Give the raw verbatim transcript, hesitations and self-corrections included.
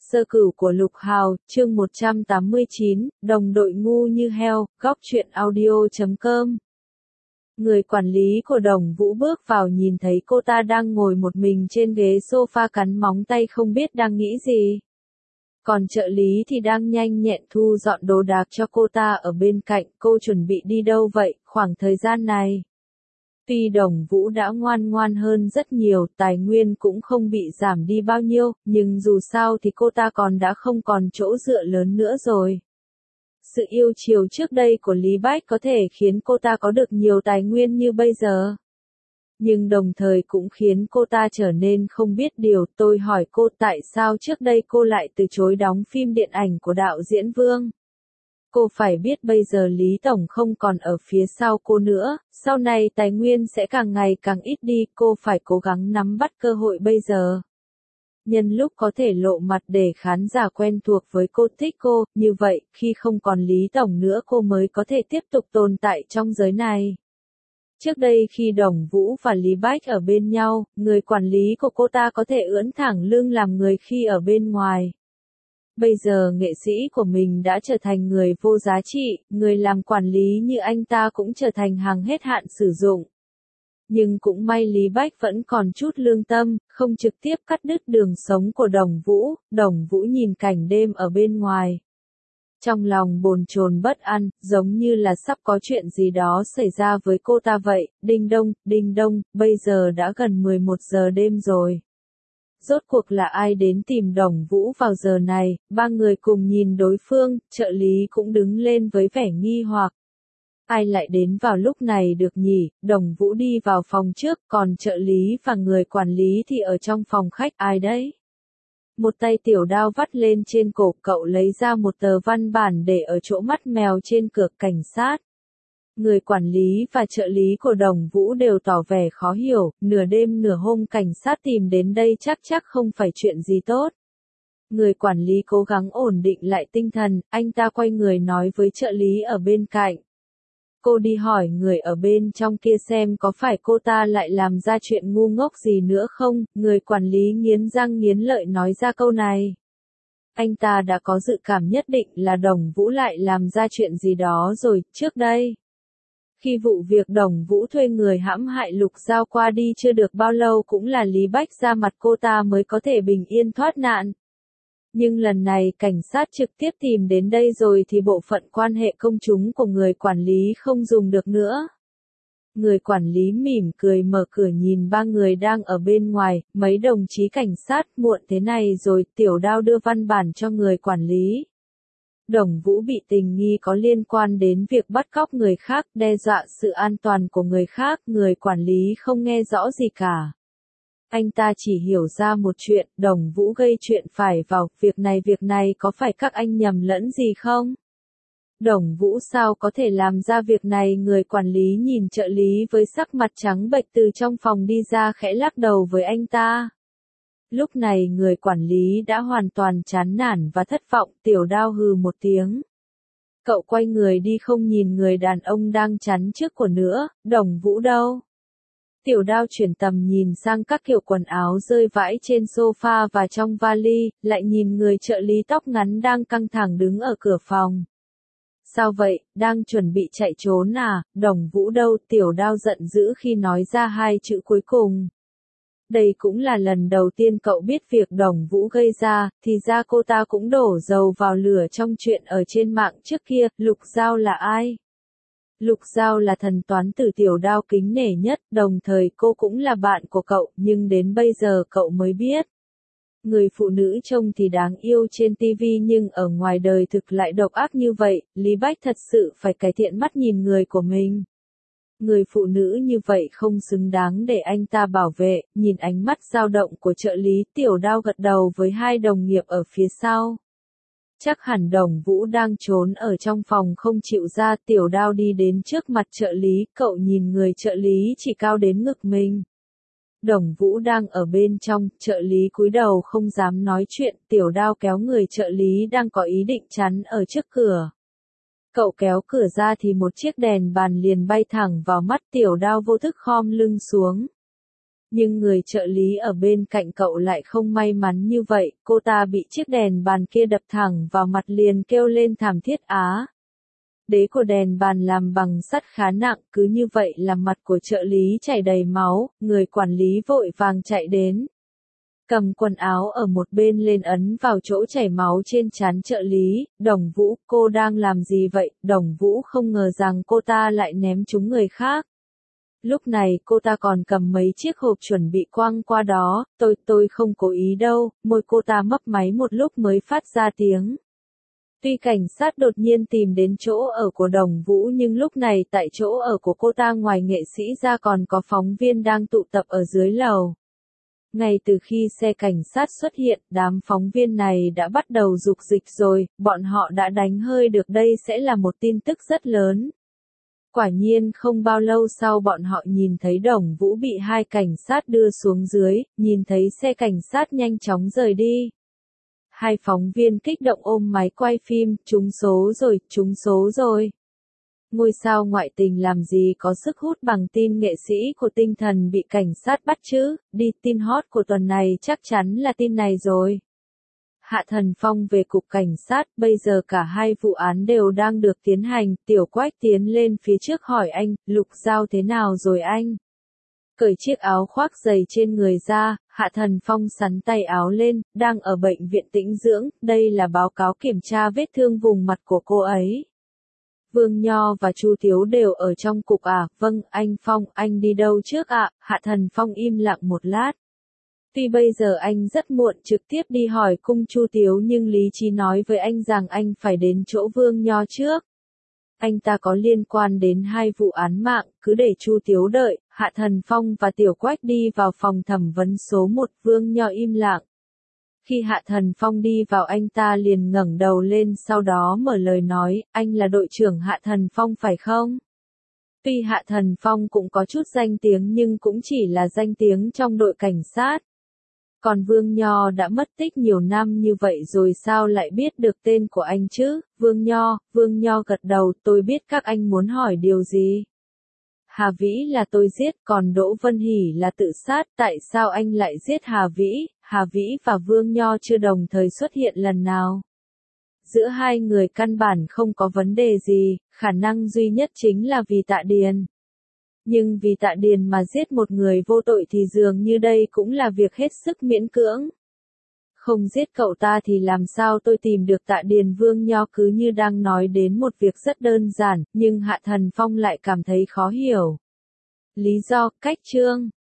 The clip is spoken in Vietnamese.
Sơ cửu của Lục Hào, chương một trăm tám mươi chín, đồng đội ngu như heo, góc truyện audio chấm com. Người quản lý của Đồng Vũ bước vào nhìn thấy cô ta đang ngồi một mình trên ghế sofa cắn móng tay không biết đang nghĩ gì. Còn trợ lý thì đang nhanh nhẹn thu dọn đồ đạc cho cô ta ở bên cạnh. Cô chuẩn bị đi đâu vậy, khoảng thời gian này? Tuy Đồng Vũ đã ngoan ngoan hơn rất nhiều, tài nguyên cũng không bị giảm đi bao nhiêu, nhưng dù sao thì cô ta còn đã không còn chỗ dựa lớn nữa rồi. Sự yêu chiều trước đây của Lý Bách có thể khiến cô ta có được nhiều tài nguyên như bây giờ. Nhưng đồng thời cũng khiến cô ta trở nên không biết điều. Tôi hỏi cô tại sao trước đây cô lại từ chối đóng phim điện ảnh của đạo diễn Vương. Cô phải biết bây giờ Lý Tổng không còn ở phía sau cô nữa, sau này tài nguyên sẽ càng ngày càng ít đi, cô phải cố gắng nắm bắt cơ hội bây giờ. Nhân lúc có thể lộ mặt để khán giả quen thuộc với cô, thích cô, như vậy, khi không còn Lý Tổng nữa cô mới có thể tiếp tục tồn tại trong giới này. Trước đây khi Đồng Vũ và Lý Bách ở bên nhau, người quản lý của cô ta có thể ưỡn thẳng lưng làm người khi ở bên ngoài. Bây giờ nghệ sĩ của mình đã trở thành người vô giá trị, người làm quản lý như anh ta cũng trở thành hàng hết hạn sử dụng. Nhưng cũng may Lý Bách vẫn còn chút lương tâm, không trực tiếp cắt đứt đường sống của Đồng Vũ. Đồng Vũ nhìn cảnh đêm ở bên ngoài. Trong lòng bồn chồn bất an, giống như là sắp có chuyện gì đó xảy ra với cô ta vậy. Đinh đông, đinh đông, bây giờ đã gần mười một giờ đêm rồi. Rốt cuộc là ai đến tìm Đồng Vũ vào giờ này? Ba người cùng nhìn đối phương, trợ lý cũng đứng lên với vẻ nghi hoặc. Ai lại đến vào lúc này được nhỉ? Đồng Vũ đi vào phòng trước, còn trợ lý và người quản lý thì ở trong phòng khách. Ai đấy? Một tay Tiểu Đao vắt lên trên cổ, cậu lấy ra một tờ văn bản để ở chỗ mắt mèo trên cửa cảnh sát. Người quản lý và trợ lý của Đồng Vũ đều tỏ vẻ khó hiểu, nửa đêm nửa hôm cảnh sát tìm đến đây chắc chắc không phải chuyện gì tốt. Người quản lý cố gắng ổn định lại tinh thần, anh ta quay người nói với trợ lý ở bên cạnh. Cô đi hỏi người ở bên trong kia xem có phải cô ta lại làm ra chuyện ngu ngốc gì nữa không, người quản lý nghiến răng nghiến lợi nói ra câu này. Anh ta đã có dự cảm nhất định là Đồng Vũ lại làm ra chuyện gì đó rồi, trước đây. Khi vụ việc Đồng Vũ thuê người hãm hại Lục Giao qua đi chưa được bao lâu cũng là Lý Bách ra mặt cô ta mới có thể bình yên thoát nạn. Nhưng lần này cảnh sát trực tiếp tìm đến đây rồi thì bộ phận quan hệ công chúng của người quản lý không dùng được nữa. Người quản lý mỉm cười mở cửa nhìn ba người đang ở bên ngoài, mấy đồng chí cảnh sát, muộn thế này rồi. Tiểu Đao đưa văn bản cho người quản lý. Đồng Vũ bị tình nghi có liên quan đến việc bắt cóc người khác, đe dọa sự an toàn của người khác, người quản lý không nghe rõ gì cả. Anh ta chỉ hiểu ra một chuyện, Đồng Vũ gây chuyện phải vào, việc này việc này có phải các anh nhầm lẫn gì không? Đồng Vũ sao có thể làm ra việc này? Người quản lý nhìn trợ lý với sắc mặt trắng bệch từ trong phòng đi ra khẽ lắc đầu với anh ta. Lúc này người quản lý đã hoàn toàn chán nản và thất vọng. Tiểu Đao hừ một tiếng. Cậu quay người đi không nhìn người đàn ông đang chắn trước của nữa. Đồng Vũ đâu? Tiểu Đao chuyển tầm nhìn sang các kiểu quần áo rơi vãi trên sofa và trong vali, lại nhìn người trợ lý tóc ngắn đang căng thẳng đứng ở cửa phòng. Sao vậy, đang chuẩn bị chạy trốn à? Đồng Vũ đâu? Tiểu Đao giận dữ khi nói ra hai chữ cuối cùng. Đây cũng là lần đầu tiên cậu biết việc Đồng Vũ gây ra, thì ra cô ta cũng đổ dầu vào lửa trong chuyện ở trên mạng trước kia. Lục Giao là ai? Lục Giao là thần toán tử Tiểu Đao kính nể nhất, đồng thời cô cũng là bạn của cậu, nhưng đến bây giờ cậu mới biết. Người phụ nữ trông thì đáng yêu trên ti vi nhưng ở ngoài đời thực lại độc ác như vậy. Lý Bách thật sự phải cải thiện mắt nhìn người của mình. Người phụ nữ như vậy không xứng đáng để anh ta bảo vệ. Nhìn ánh mắt dao động của trợ lý, Tiểu Đao gật đầu với hai đồng nghiệp ở phía sau. Chắc hẳn Đồng Vũ đang trốn ở trong phòng không chịu ra. Tiểu Đao đi đến trước mặt trợ lý, cậu nhìn người trợ lý chỉ cao đến ngực mình. Đồng Vũ đang ở bên trong, trợ lý cúi đầu không dám nói chuyện. Tiểu Đao kéo người trợ lý đang có ý định chắn ở trước cửa. Cậu kéo cửa ra thì một chiếc đèn bàn liền bay thẳng vào mắt. Tiểu Đao vô thức khom lưng xuống. Nhưng người trợ lý ở bên cạnh cậu lại không may mắn như vậy, cô ta bị chiếc đèn bàn kia đập thẳng vào mặt liền kêu lên thảm thiết á. Đế của đèn bàn làm bằng sắt khá nặng, cứ như vậy làm mặt của trợ lý chảy đầy máu, người quản lý vội vàng chạy đến. Cầm quần áo ở một bên lên ấn vào chỗ chảy máu trên trán trợ lý, Đồng Vũ, cô đang làm gì vậy? Đồng Vũ không ngờ rằng cô ta lại ném trúng người khác. Lúc này cô ta còn cầm mấy chiếc hộp chuẩn bị quăng qua đó, tôi, tôi không cố ý đâu, môi cô ta mấp máy một lúc mới phát ra tiếng. Tuy cảnh sát đột nhiên tìm đến chỗ ở của Đồng Vũ nhưng lúc này tại chỗ ở của cô ta ngoài nghệ sĩ ra còn có phóng viên đang tụ tập ở dưới lầu. Ngay từ khi xe cảnh sát xuất hiện, đám phóng viên này đã bắt đầu dục dịch rồi, bọn họ đã đánh hơi được đây sẽ là một tin tức rất lớn. Quả nhiên không bao lâu sau bọn họ nhìn thấy Đồng Vũ bị hai cảnh sát đưa xuống dưới, nhìn thấy xe cảnh sát nhanh chóng rời đi. Hai phóng viên kích động ôm máy quay phim, trúng số rồi, trúng số rồi. Ngôi sao ngoại tình làm gì có sức hút bằng tin nghệ sĩ của tinh thần bị cảnh sát bắt chứ, đi tin hot của tuần này chắc chắn là tin này rồi. Hạ Thần Phong về cục cảnh sát, bây giờ cả hai vụ án đều đang được tiến hành, Tiểu Quách tiến lên phía trước hỏi anh, Lục Giao thế nào rồi anh? Cởi chiếc áo khoác dày trên người ra, Hạ Thần Phong sắn tay áo lên, đang ở bệnh viện tĩnh dưỡng, đây là báo cáo kiểm tra vết thương vùng mặt của cô ấy. Vương Nho và Chu Tiếu đều ở trong cục à, vâng, anh Phong, anh đi đâu trước ạ? Hạ Thần Phong im lặng một lát. Tuy bây giờ anh rất muộn trực tiếp đi hỏi cung Chu Tiếu nhưng lý trí nói với anh rằng anh phải đến chỗ Vương Nho trước. Anh ta có liên quan đến hai vụ án mạng, cứ để Chu Tiếu đợi, Hạ Thần Phong và Tiểu Quách đi vào phòng thẩm vấn số một, Vương Nho im lặng. Khi Hạ Thần Phong đi vào anh ta liền ngẩng đầu lên sau đó mở lời nói, anh là đội trưởng Hạ Thần Phong phải không? Tuy Hạ Thần Phong cũng có chút danh tiếng nhưng cũng chỉ là danh tiếng trong đội cảnh sát. Còn Vương Nho đã mất tích nhiều năm như vậy rồi sao lại biết được tên của anh chứ? Vương Nho, Vương Nho gật đầu, tôi biết các anh muốn hỏi điều gì. Hà Vĩ là tôi giết, còn Đỗ Vân Hỷ là tự sát, tại sao anh lại giết Hà Vĩ? Hà Vĩ và Vương Nho chưa đồng thời xuất hiện lần nào. Giữa hai người căn bản không có vấn đề gì, khả năng duy nhất chính là vì Tạ Điền. Nhưng vì Tạ Điền mà giết một người vô tội thì dường như đây cũng là việc hết sức miễn cưỡng. Không giết cậu ta thì làm sao tôi tìm được Tạ Điền? Vương Nho cứ như đang nói đến một việc rất đơn giản, nhưng Hạ Thần Phong lại cảm thấy khó hiểu. Lý do, cách chương